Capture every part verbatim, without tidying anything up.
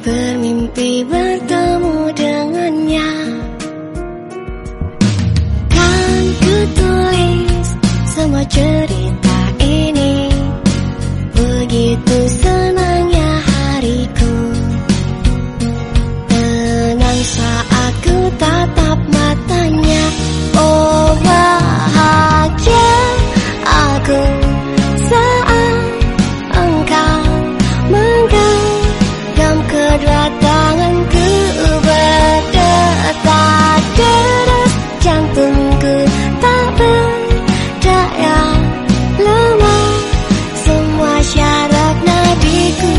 bermimpi bertemu dengannya. Kan ku tulis semua cerita ini, begitu senangnya hariku. Tenang saat ku tatap matanya. Oh bahagia aku saat engkau menggenggam kedua tanganku, berdetak deras jantungku tak berdaya lemah, semua syaraf nadiku.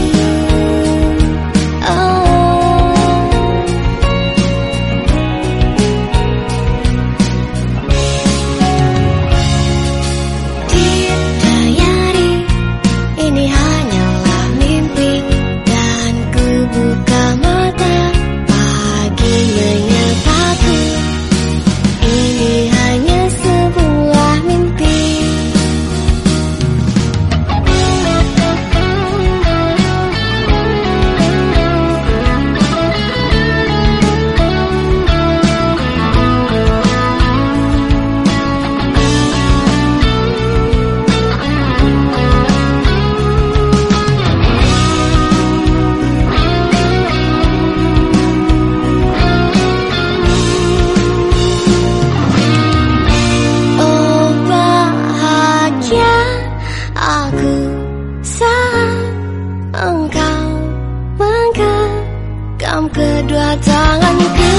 Kedua tanganku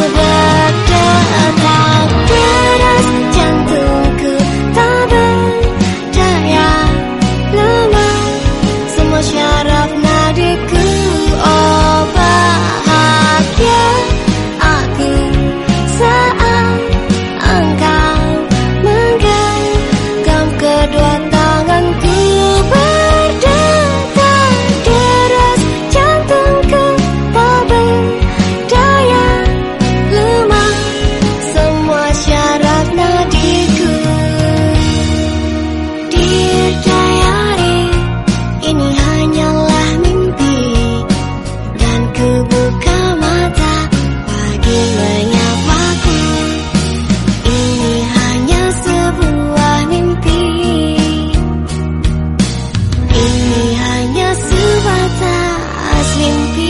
berdetak deras, jantungku tak berdaya lemah, semua syaraf nadiku. Oh bahagia aku saat engkau menggenggam kedua tanganku, berdetak deras, jantungku daya lemah, semua syaraf nadiku. Dear diary, ini hanyalah mimpi, dan ku buka mata pagi menyapaku. Ini hanya sebuah mimpi, ini hanya sebatas mimpi.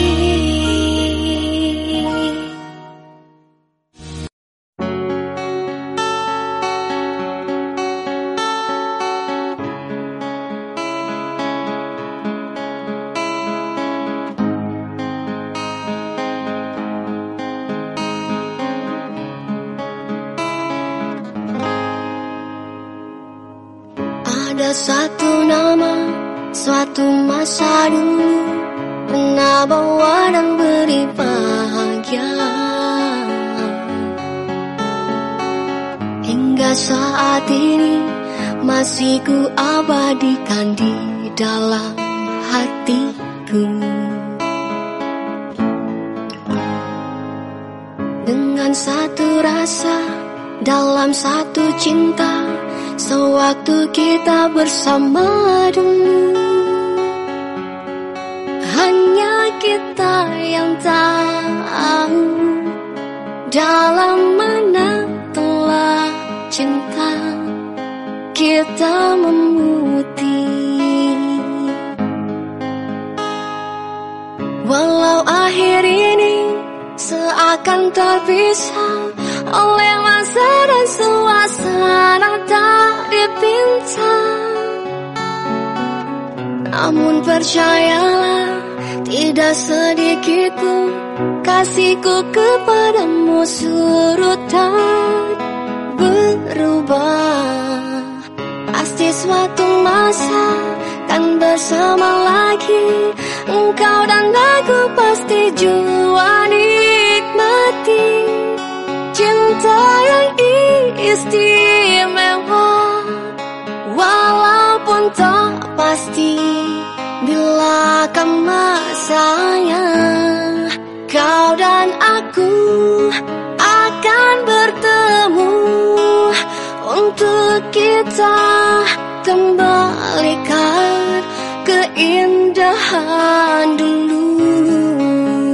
Ada satu nama, suatu masa dulu pernah bawa dan beri bahagia, hingga saat ini masih ku abadikan di dalam hatiku. Dengan satu rasa dalam satu cinta, sewaktu kita bersama dulu, hanya kita yang tahu dalam mana telah cinta kita memutih. Walau akhir ini seakan terpisah oleh masa dan suasana tak dipinta, namun percayalah, tidak sedikit pun kasihku kepadamu surut tak berubah. Pasti suatu masa kan bersama lagi, engkau dan aku pasti jua nikmati cinta yang istimewa, walaupun tak pasti bila akan masanya. Kau dan aku akan bertemu untuk kita kembalikan keindahan dulu.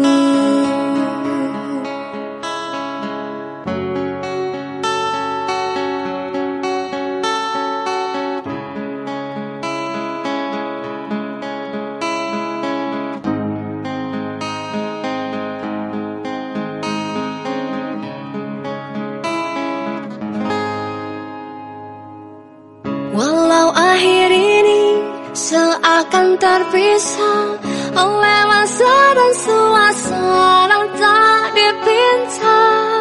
akan terpisah oleh masa dan suasana tak dipinta.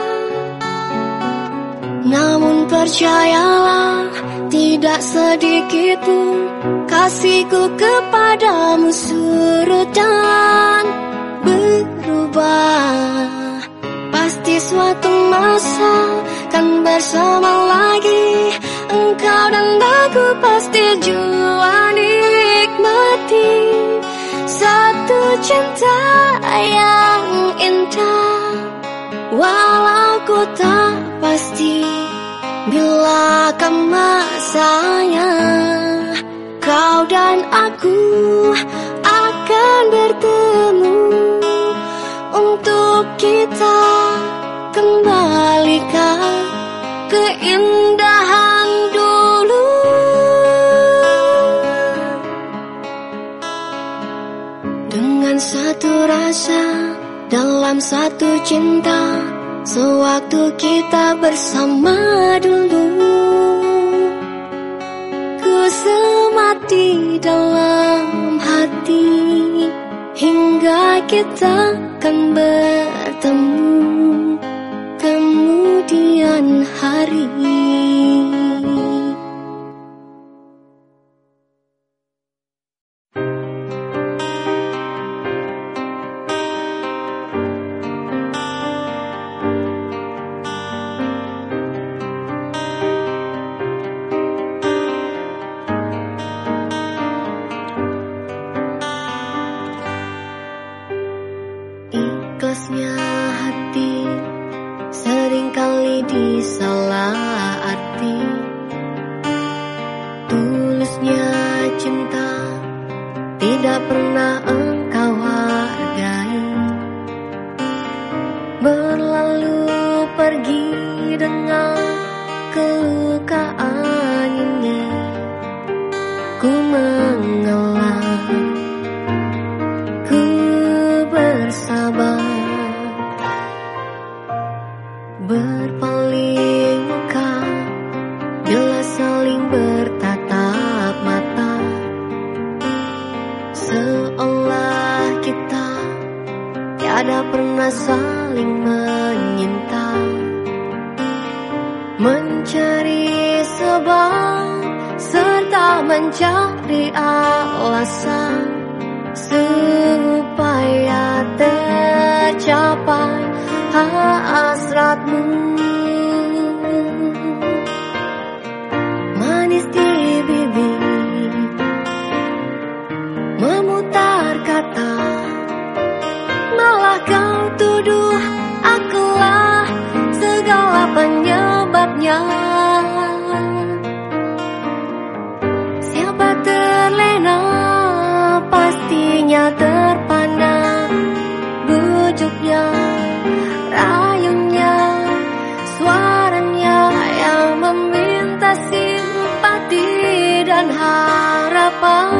Namun percayalah, tidak sedikit pun kasihku kepadamu surut dan berubah. Pasti suatu masa kan bersama lagi, engkau dan aku pasti jua nikmati satu cinta yang indah. Walau ku tak pasti bila akan masanya, kau dan aku akan bertemu untuk kita kembalikan keindahan dulu. Dengan satu rasa dalam satu cinta, sewaktu kita bersama dulu, ku semati dalam hati hingga kita akan bertemu kemudian hari. Ikhlasnya hati seringkali disalah arti. Tulusnya cinta tidak pernah engkau hargai. Berlalu pergi dengan kelukaan ini, ku mengalah, ku bersabar. Berpaling muka bila saling bertatap mata, seolah kita tiada pernah saling menyinta. Mencari sebab serta mencari alasan supaya tercapai hasratmu. Manis di bibir memutar kata, malah kau tuduh akulah segala penyebabnya. Siapa terlena pastinya terpana bujuknya, rayunya, suaranya yang meminta simpati dan harapan.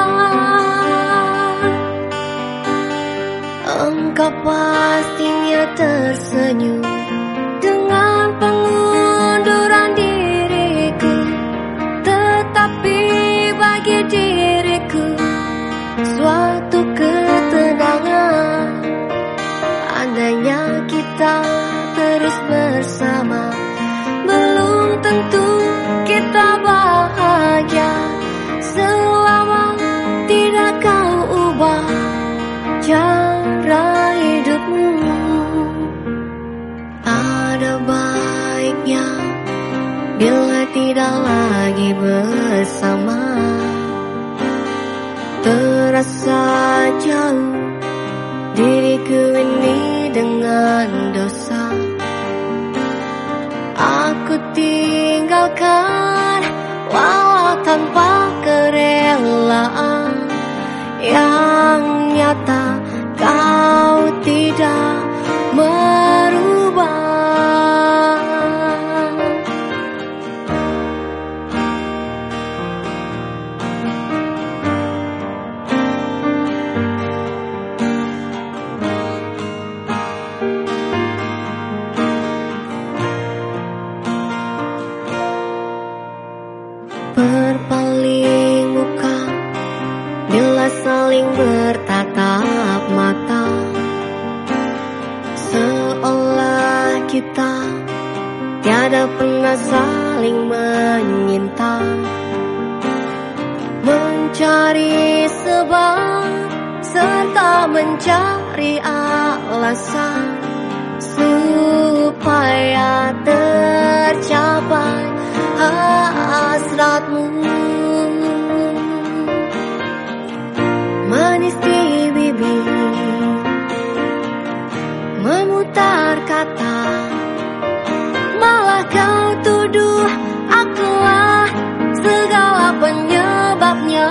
Engkau pastinya tersenyum dengan pengunduran diriku, tetapi bagi diriku suatu ketenangan andainya kita terus bersama. Belum tentu kita bahagia selama tidak kau ubah cara hidupmu. Ada baiknya bila tidak lagi bersama, terasa jauh diriku ini dengan dosa. Aku tinggalkan walau tanpa kerelaan, yang nyata kau tidak merubah. saling menyinta, mencari sebab serta mencari alasan supaya tercapai hasratmu. Manis di bibir, memutar kata, malah kau tuduh akulah segala penyebabnya.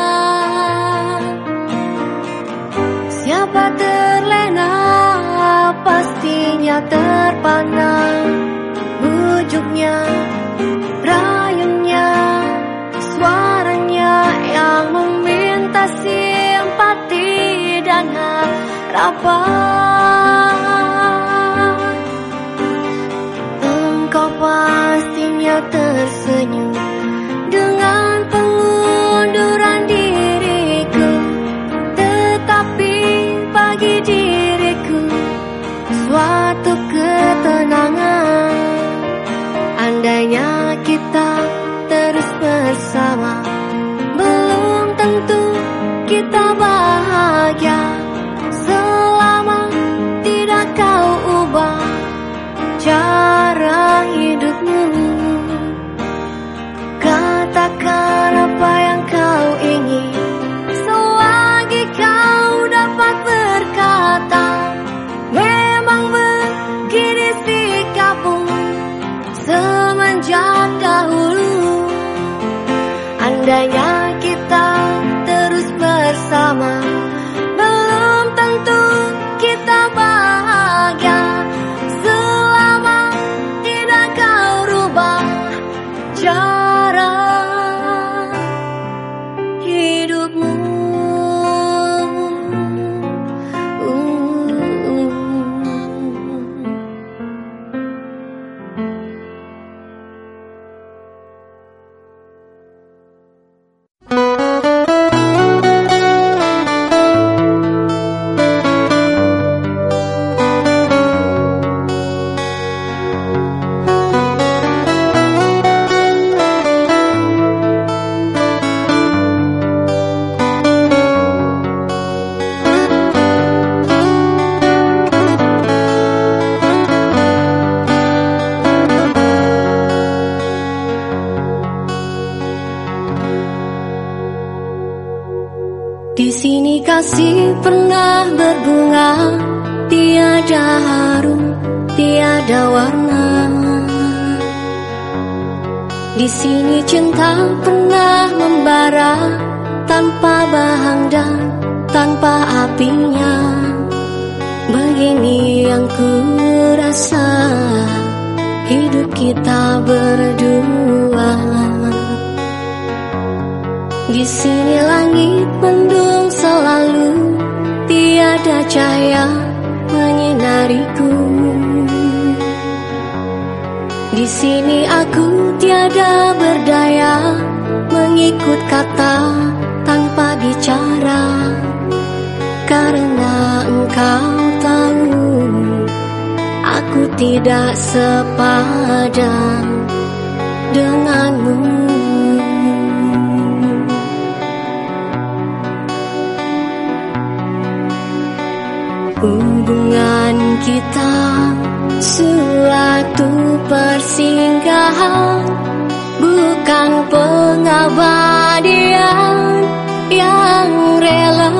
Siapa terlena pastinya terpana, bujuknya, rayunya, suaranya yang meminta simpati dan harapan. Engkau pastinya tersenyum dengan pengunduran diriku, tetapi bagi diriku suatu ketenangan. Andainya kita terus bersama, belum tentu kita bahagia selama tidak kau ubah cara hidupmu. Katakan apa yang kau ingin selagi kau dapat berkata. Memang begini sikapmu semenjak dahulu. Andainya kita terus bersama, belum tentu kita bahagia selama tidak kau rubah cara hidupmu. Di sini kasih pernah berbunga, tiada harum, tiada warna. Di sini cinta pernah membara, tanpa bahang dan tanpa apinya. Begini yang ku rasa hidup kita berdua. Di sini langit mendung selalu, tiada cahaya menyinariku. Di sini aku tiada berdaya, mengikut kata tanpa bicara. Karena engkau tahu aku tidak sepadan denganmu. Hubungan kita suatu persinggahan, bukan pengabadian yang rela.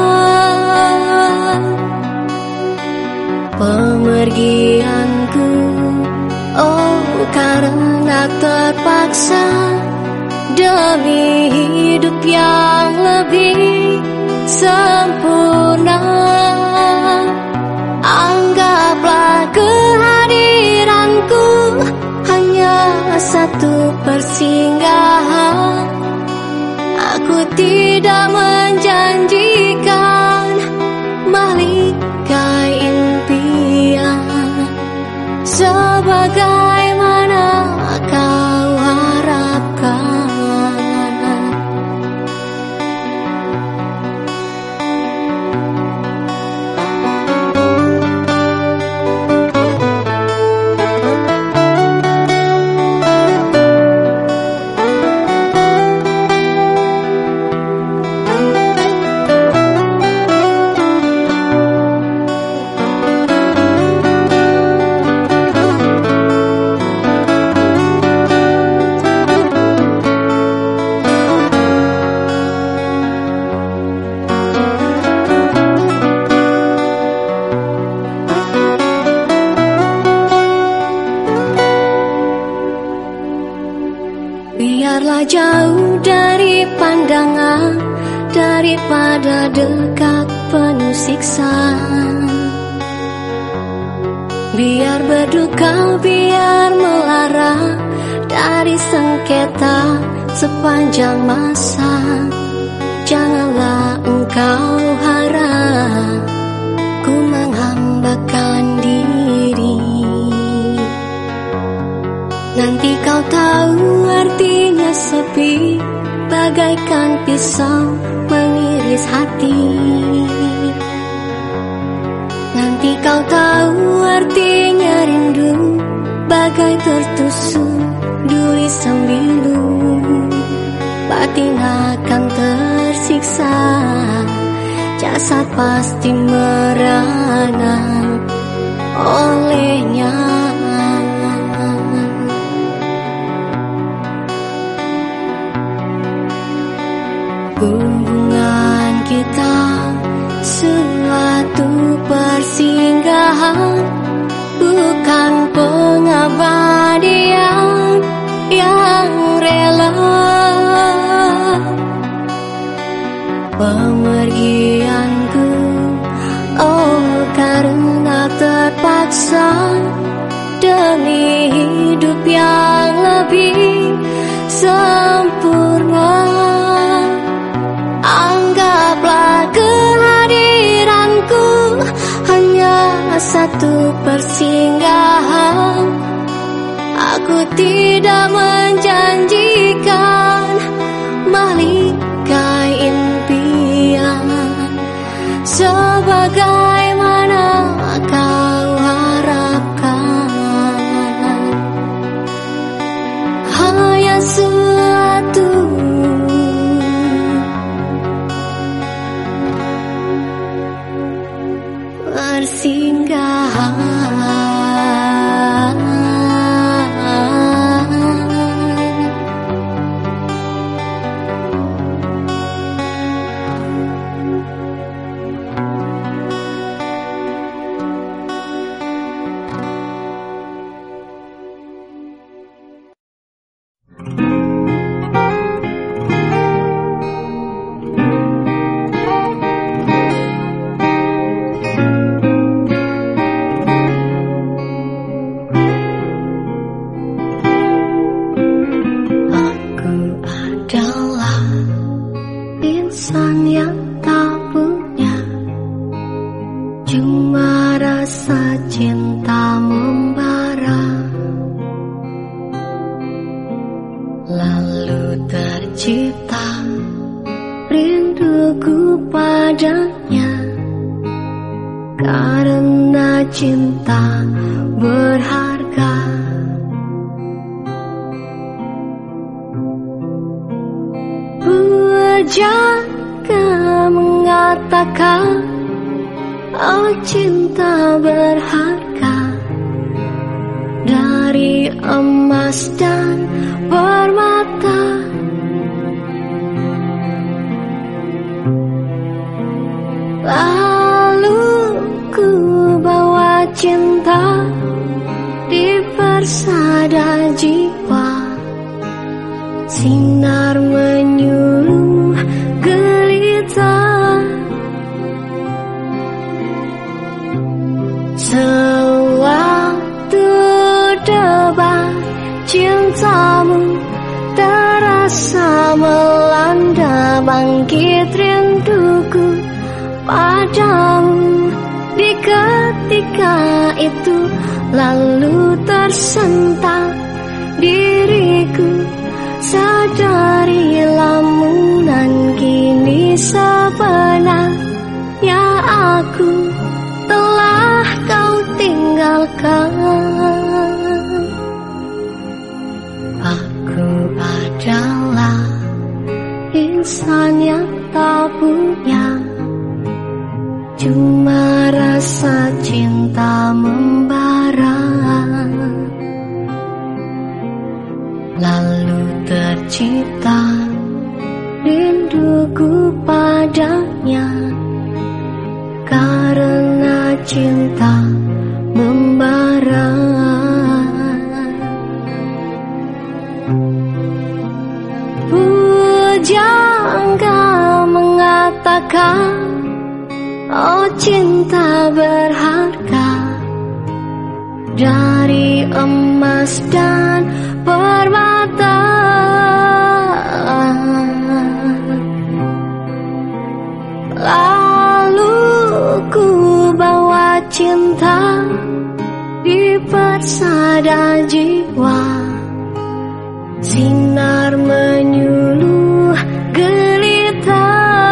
Pemergianku, oh karena terpaksa, demi hidup yang lebih sempurna. Anggaplah kehadiranku hanya satu persinggahan. Aku tidak menjanjikan mahligai impian sebagaimana kau harapkan. jangan daripada dekat penuh siksa. Biar berduka, biar melara dari sengketa sepanjang masa. Janganlah engkau harap ku menghambakan diri. Nanti kau tahu artinya sepi, bagaikan pisau mengiris hati. Nanti kau tahu artinya rindu, bagai tertusuk duri sembilu. Batin akan tersiksa, jasad pasti merana olehnya. Hubungan kita suatu persinggahan, bukan pengabadian yang rela. Pemergianku, oh karena terpaksa, demi hidup yang lebih sempurna. Anggaplah kehadiranku hanya satu persinggahan. Aku tidak menjanjikan mahligai impian sebagaimana kau harapkan. Hanya suatu persinggahan. raka, oh cinta berharga dari emas dan permata. Lalu ku bawa cinta di persada jiwa, sinar menyuluh gelita.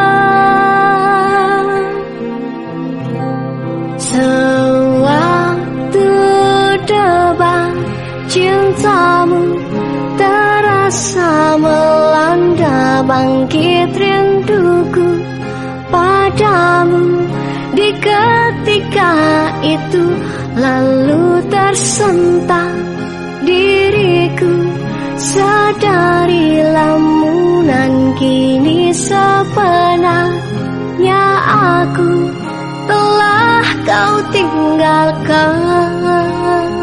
Sewaktu debat cintamu terasa melanda, bangkit rinduku padamu. Di ketika itu lalu tersentak diriku, sadari lamunan kini sebenarnya aku telah kau tinggalkan.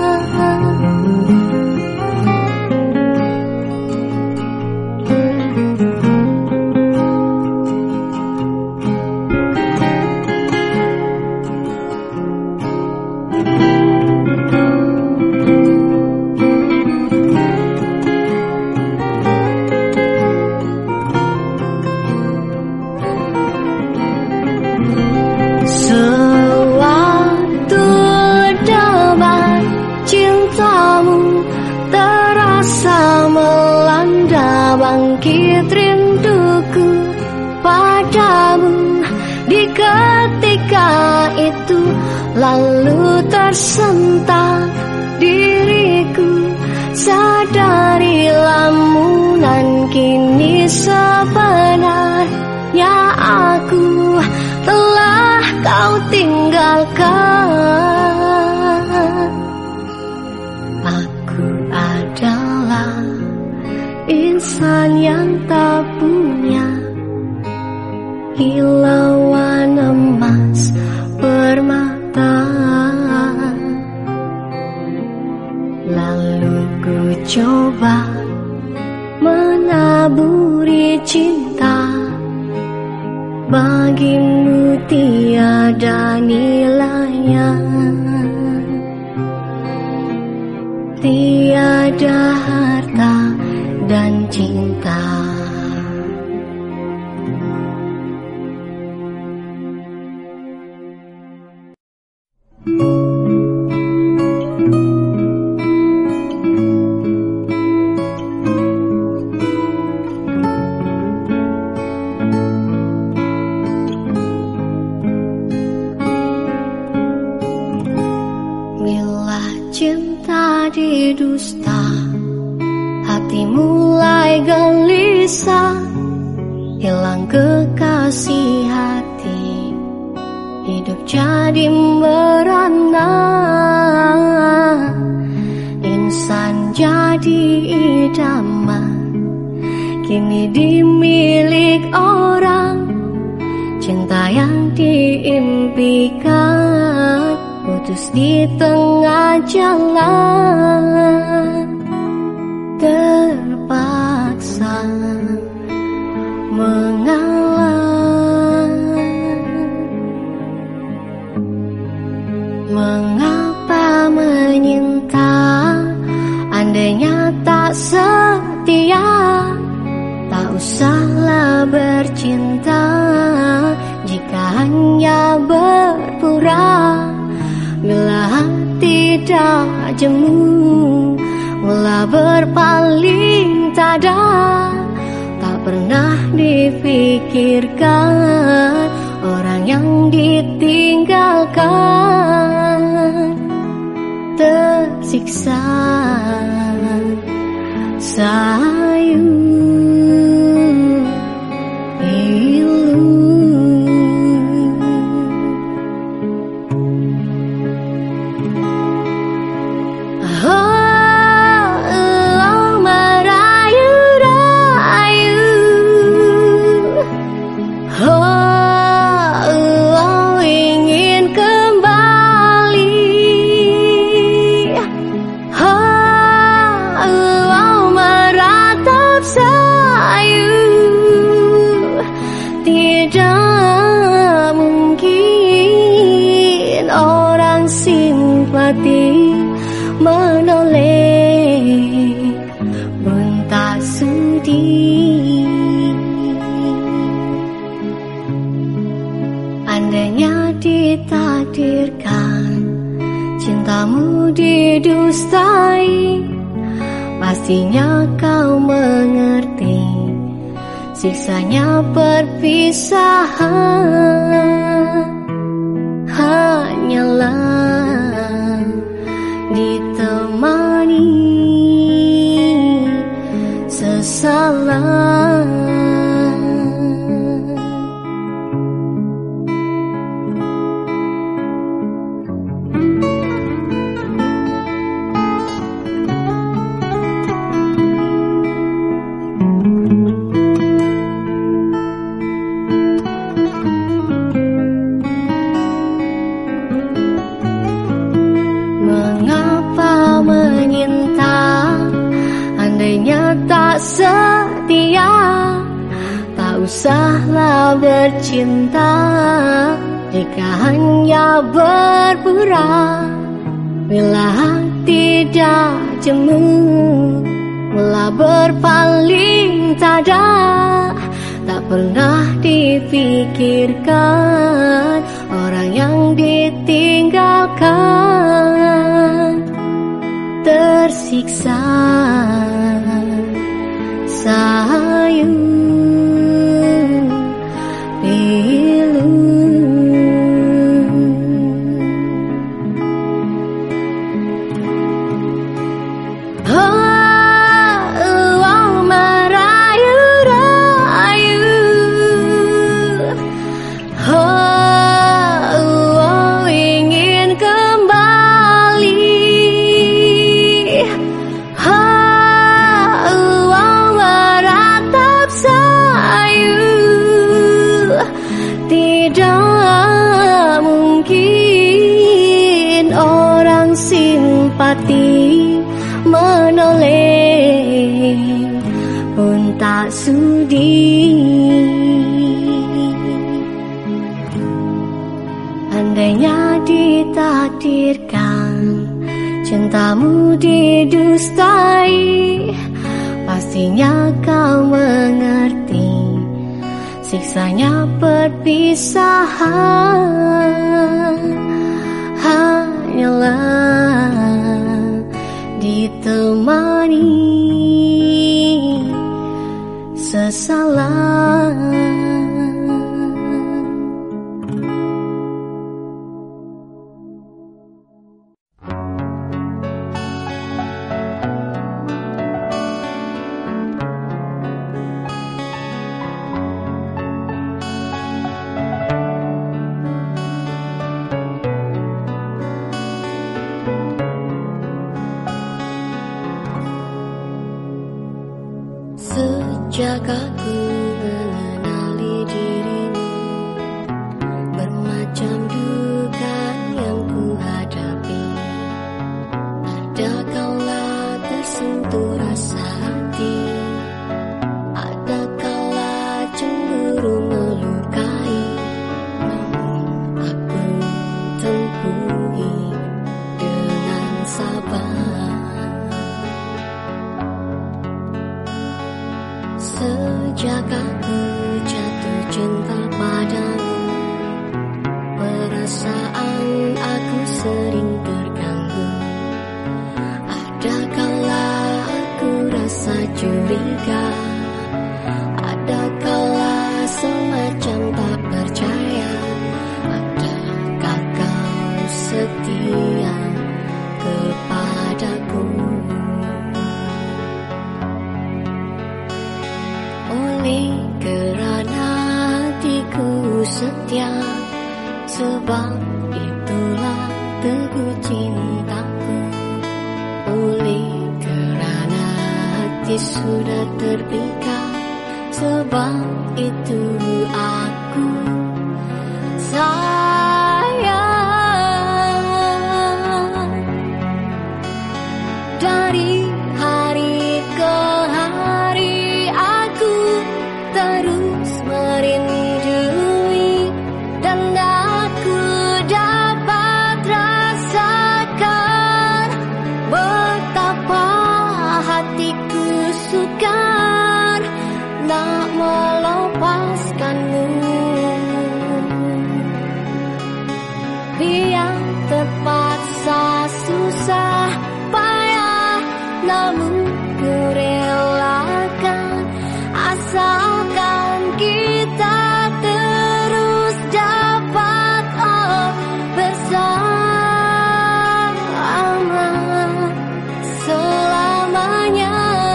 Bangkit rinduku padamu. Di ketika itu lalu tersentak diriku, sadari lamunan kini sebenarnya aku telah kau tinggalkan. Aku adalah insan yang tak punya kilauan emas permata. Lalu ku coba menaburi cinta, bagimu tiada nilainya, tiada harta dan cinta. Bila cinta didusta, hati mulai gelisah, hilang kekasih hati, hidup jadi merana. Insan jadi idaman, kini dimilik orang. Cinta yang diimpikan putus di tengah jalan. Terpaksa mengalah. Mengapa menyinta, andainya tak setia? Tak usahlah bercinta jika hanya berpura. Bila hati dah jemu, mula berpaling tada. Tak pernah dipikirkan orang yang ditinggalkan tersiksa sayu pilu. Kembali hati menoleh pun tak sudi. Andainya ditakdirkan cintamu didustai, pastinya kau mengerti siksanya perpisahan. Hanyalah ditemani sesalan. Tak setia, tak usahlah bercinta jika hanya berpura. Bila hati dah jemu, mula berpaling tada, tak pernah dipikirkan orang yang ditinggalkan. Tersiksa sayang pilu, oh, oh merayu-rayu, oh, oh ingin kembali, oh, tidak mungkin orang simpati menoleh pun tak sudi. Andainya ditakdirkan cintamu didustai, pastinya kau mengerti siksanya perpisahan. Hanyalah ditemani sesalan. Sejak aku mengenali dirimu, bermacam duka yang ku hadapi. Ada kala tersentuh rasa hati, ada kala cemburu melukai. Namun aku tempuhi dengan sabar. Sejak aku jatuh cinta padamu, perasaan aku sering terganggu. Ada kala aku rasa curiga, ada kala semacam tak percaya. Adakah kau setia kepadaku? Oleh kerana hatiku setia, sebab itulah teguh cintaku. Oleh kerana hati sudah terpikat, sebab itu aku sayang. Dari hari ke hari aku terus merindui, dan aku dapat rasakan yang terpaksa susah payah, namun ku relakan asalkan kita terus dapat oh bersama selamanya.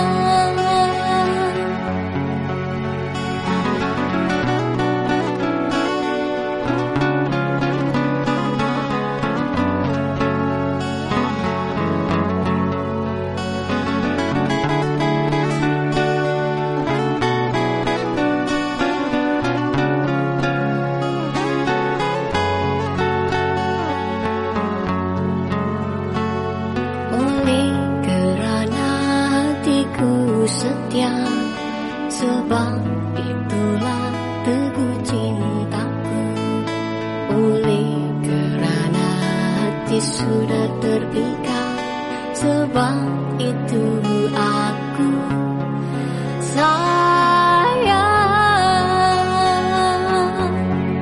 Oleh kerana hatiku setia, sebab itulah teguh cintaku. Oleh kerana hati sudah terikat, sebab itu aku sayang.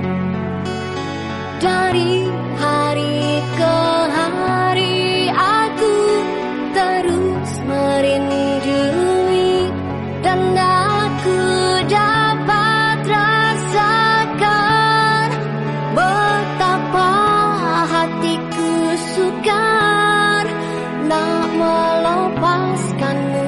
Dari hari ke hari aku terus merindui, dan aku dapat rasakan betapa hatiku sukar nak melepaskanmu.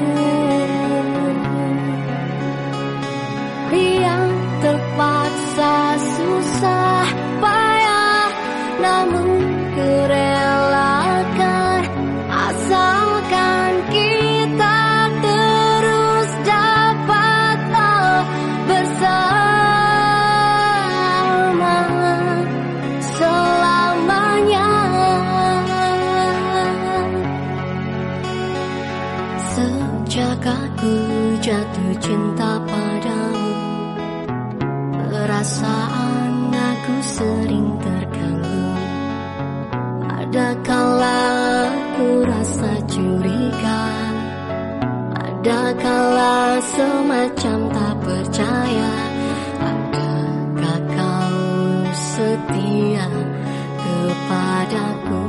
Yang terpaksa susah payah, namun ku relakan asalkan kita terus dapat oh bersama selamanya. Sejak aku jatuh cinta padamu, perasaan aku sering terganggu. Ada kala aku rasa curiga, ada kala semacam tak percaya. Adakah kau setia kepadaku?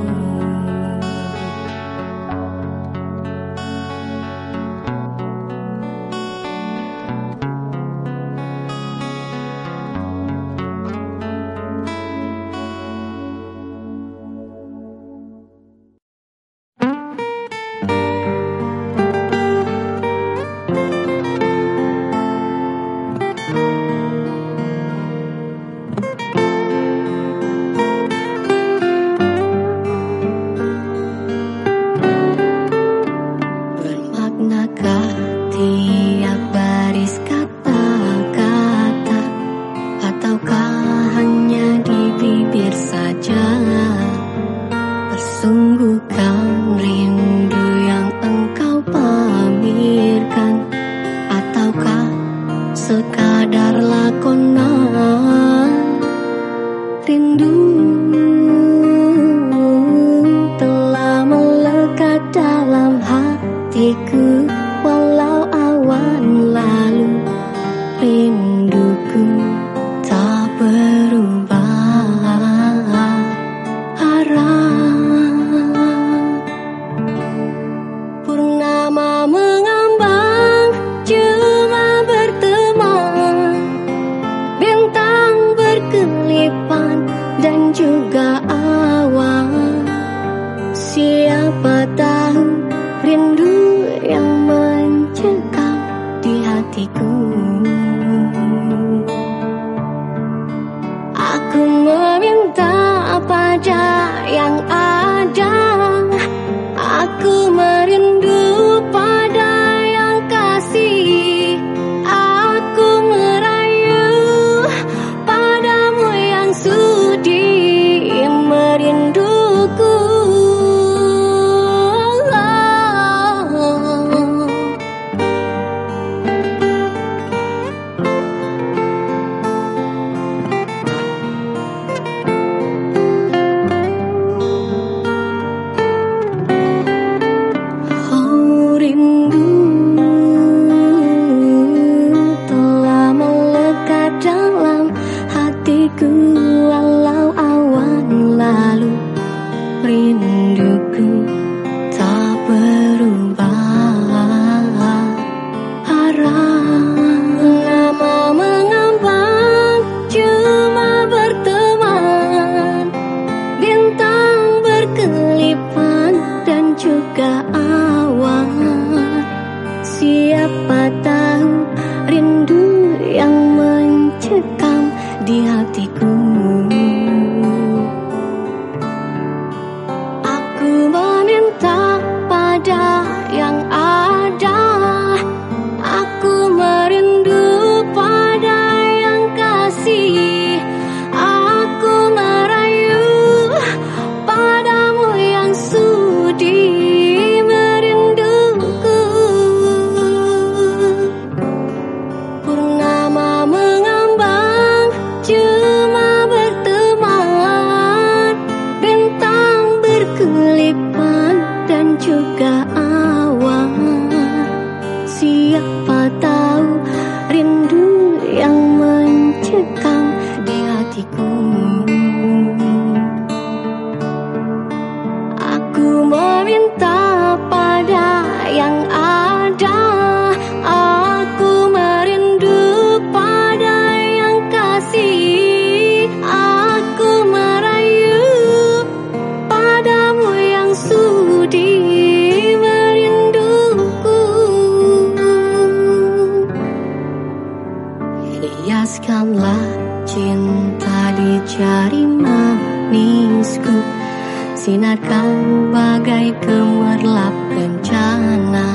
rinduku tak berubah. Harap lama mengambang cuma berteman, bintang berkelipan dan juga awan. Siapa tahu rindu yang mencekam di hatiku. Aku meminta pada yang ada, aku merindu pada yang kasih, aku merayu padamu yang sudi merinduku. Purnama mengambang cuma berteman, bintang berkelipan dan juga awan. Siapa tahu rindu yang mencekam di hatiku. Aku meminta pada yang ada, aku merindu pada yang kasih, aku merayu padamu yang sudi merinduku. Hiaskanlah cinta di jari manisku, sinarkan bagai gemerlap kencana.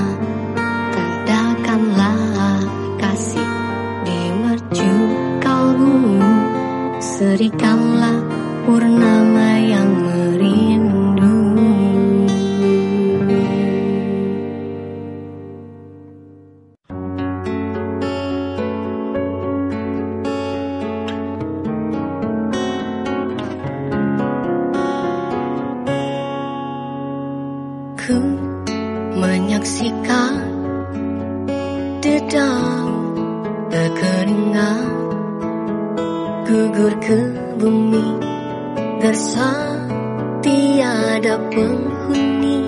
Tandakanlah kasih di mercu kalbu, serikanlah purnama yang merindu. Ku menyaksikan dedam kekeringan gugur ke bumi, gersang tiada penghuni,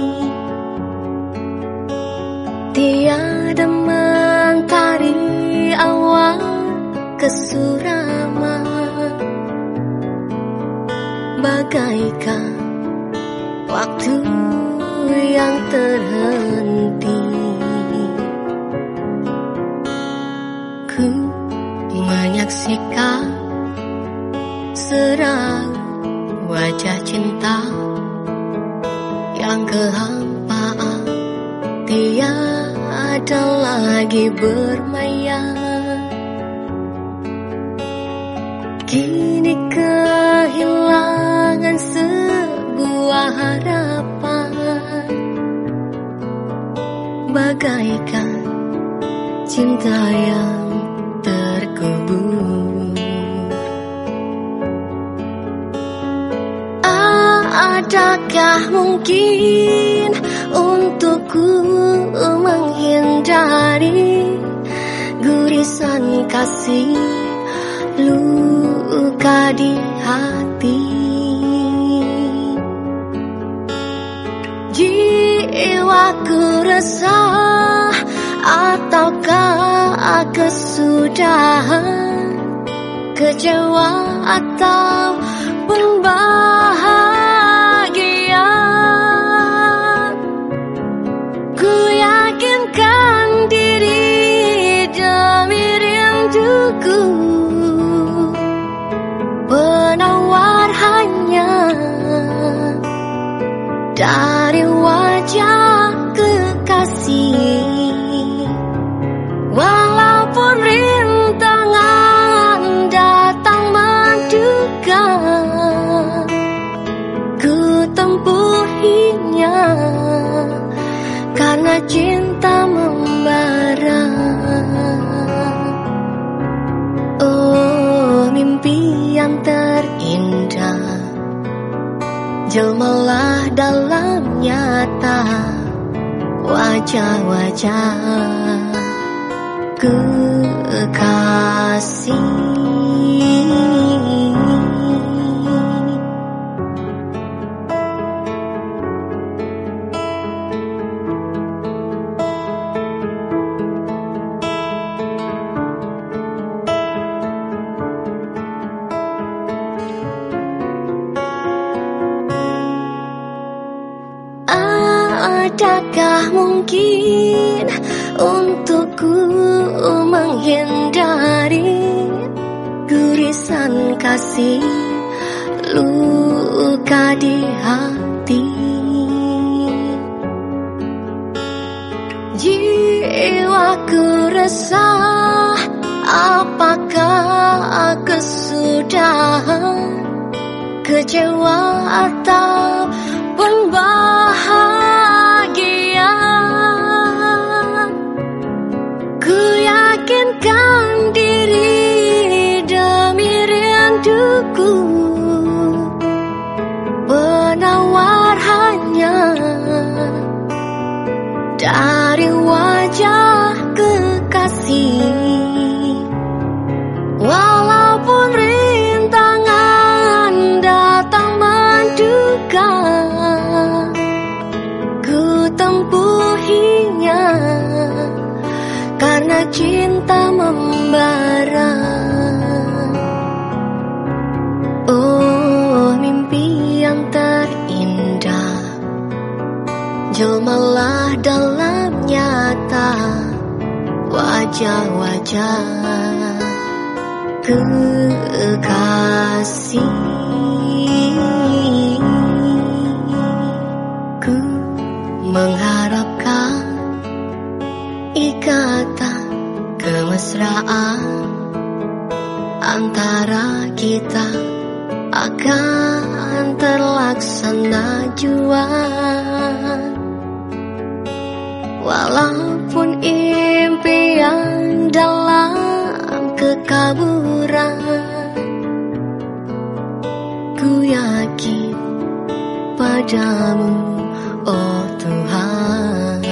tiada mentari awan kesuraman, bagaikan waktu yang terhenti. Ku menyaksikan serang wajah cinta yang kehampaan, tiada lagi bermayang. Kini kehilangan sebuah harapan, bagaikan cinta yang terkubur. Adakah mungkin untukku menghindari gurisan kasih luka di hati? Jiwaku resah ataukah kesudahan, kecewa atau pun bahagia. Ku yakinkan diri demi rinduku, penawar hanya dari wajah kekasih. Walaupun rintangan datang menduga, ku tempuhinya karena cinta membara. Oh, mimpi yang terindah, jelmalah dalam nyata wajah-wajah kekasih. adakah mungkin untukku menghindari gurisan kasih luka di hati? Jiwaku resah, apakah kesudahan, kecewa atau pun bahagia? Ku yakinkan diri demi rinduku, penawar hanya dari wajah kekasih. Walaupun rintangan datang menduga, ku tempuhinya karena cinta membara. Oh, mimpi yang terindah jelmalah dalam nyata wajah-wajah kekasih. Ku mengharapkan ikatan kemesraan antara kita akan terlaksana jua. Walaupun impian dalam kekaburan, ku yakin padamu, oh Tuhan.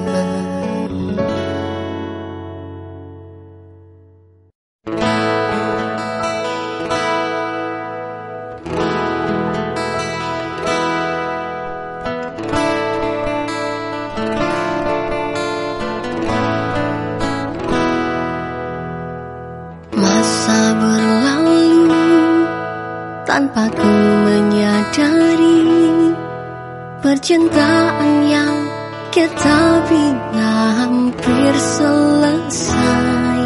Tanpa ku menyadari percintaan yang kita bina hampir selesai.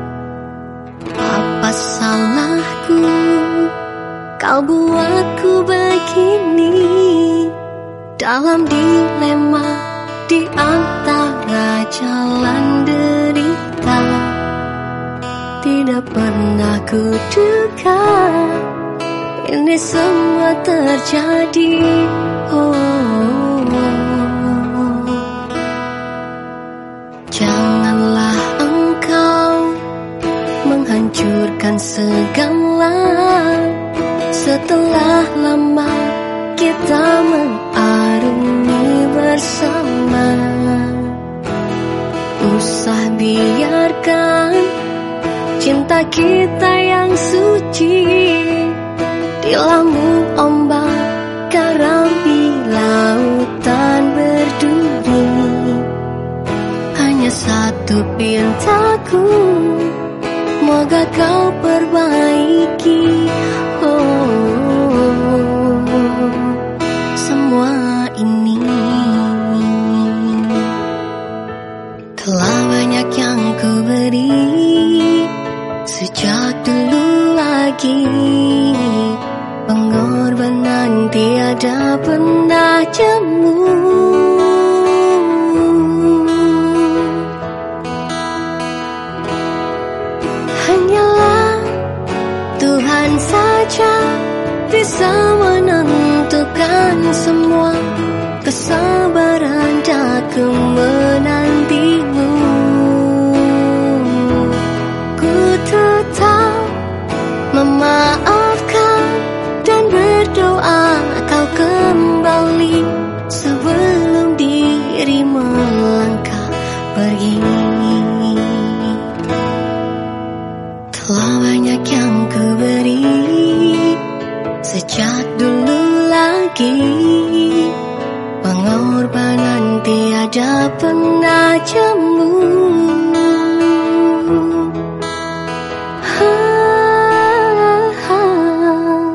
Apa salahku kau buatku begini, dalam dilema di antara jalan derita. Tidak pernah ku duga ini semua terjadi. Oh, janganlah engkau menghancurkan segala. Setelah lama kita mengarungi bersama, usah biarkan cinta kita yang suci dilambung ombak karam di lautan berduri. Hanya satu pintaku, moga kau perbaiki. Oh, semua ini telah banyak yang ku beri sejak dulu lagi. Pengorbanan tiada pernah jemu. Hanyalah Tuhan saja bisa menentukan semua. Kesabaran daku menantimu. Ku tetap memaafkan dan berdoa kau kembali sebelum diri melangkah pergi. Telah banyak yang ku beri sejak dulu lagi. Pengorbanan tiada pernah jemu.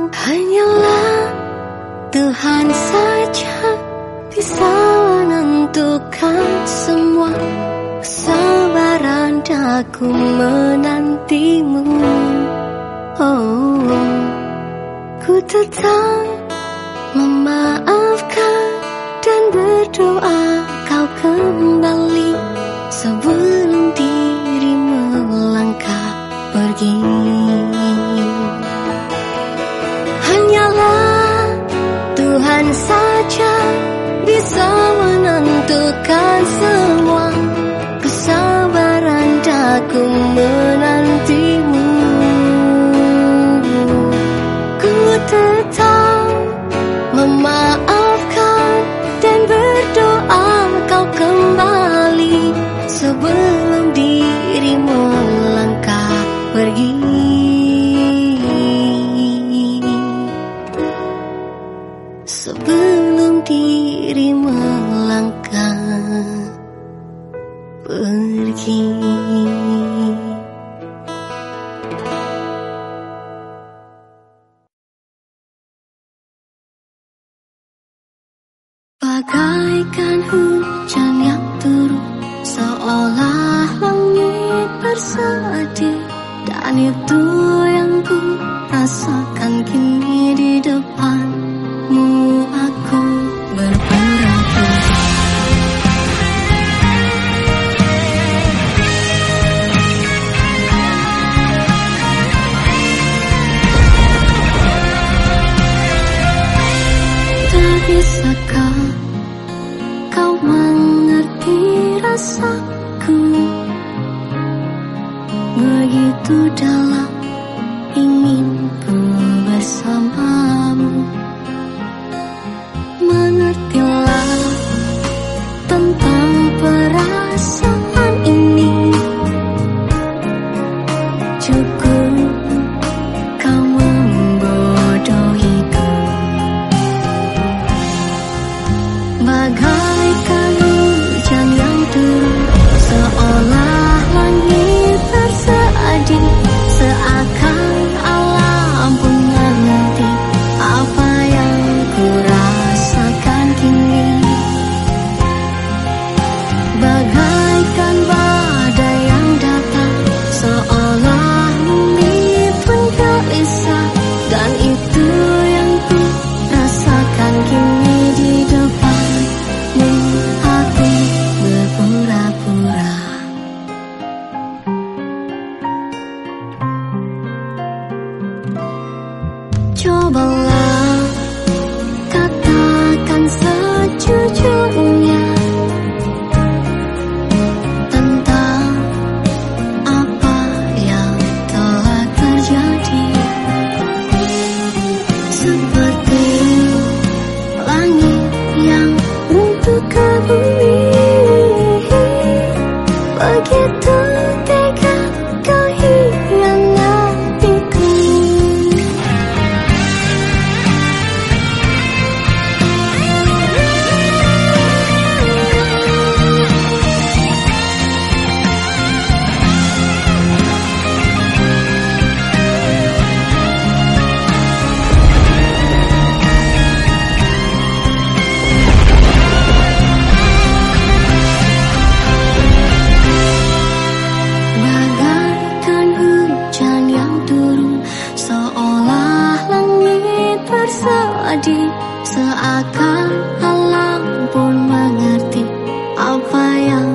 Hanyalah Tuhan saja bisa menentukan menentukan semua. Kesabaran aku menantimu. Oh, ku tetap memaafkan dan berdoa kau kembali sebelum diri melangkah pergi. Hanyalah Tuhan saja bisa menentukan semua. Kesabaran aku menantimu. Ku tetap memaafkan dan berdoa kau kembali sebelum diri melangkah pergi. Sebelum diri melangkah pergi. Bagaikan hujan yang turun, seolah langit bersedih. Dan itu yang ku rasakan kini di depanmu aku berpura-pura. Tak bisakah kau mengerti rasaku? Begitu dalam inginku bersamamu. Mengertilah tentang perasaan ini. Cukup kau membodohiku. Bagaikan hujan yang turun, seolah langit bersedih. Seakan alam pun mengerti apa yang ku rasakan kini. Bagaikan badai yang datang, seolah langit pun gelisah. Dan itu yang ku rasakan kini di depanmu aku berpura-pura. Cobalah katakan sejujurnya tentang apa yang telah terjadi. Seperti langit yang runtuh ke bumi, begitu tega kau hianatiku. Bagaikan hujan yang turun, seolah langit bersedih. Seakan alam pun mengerti apa yang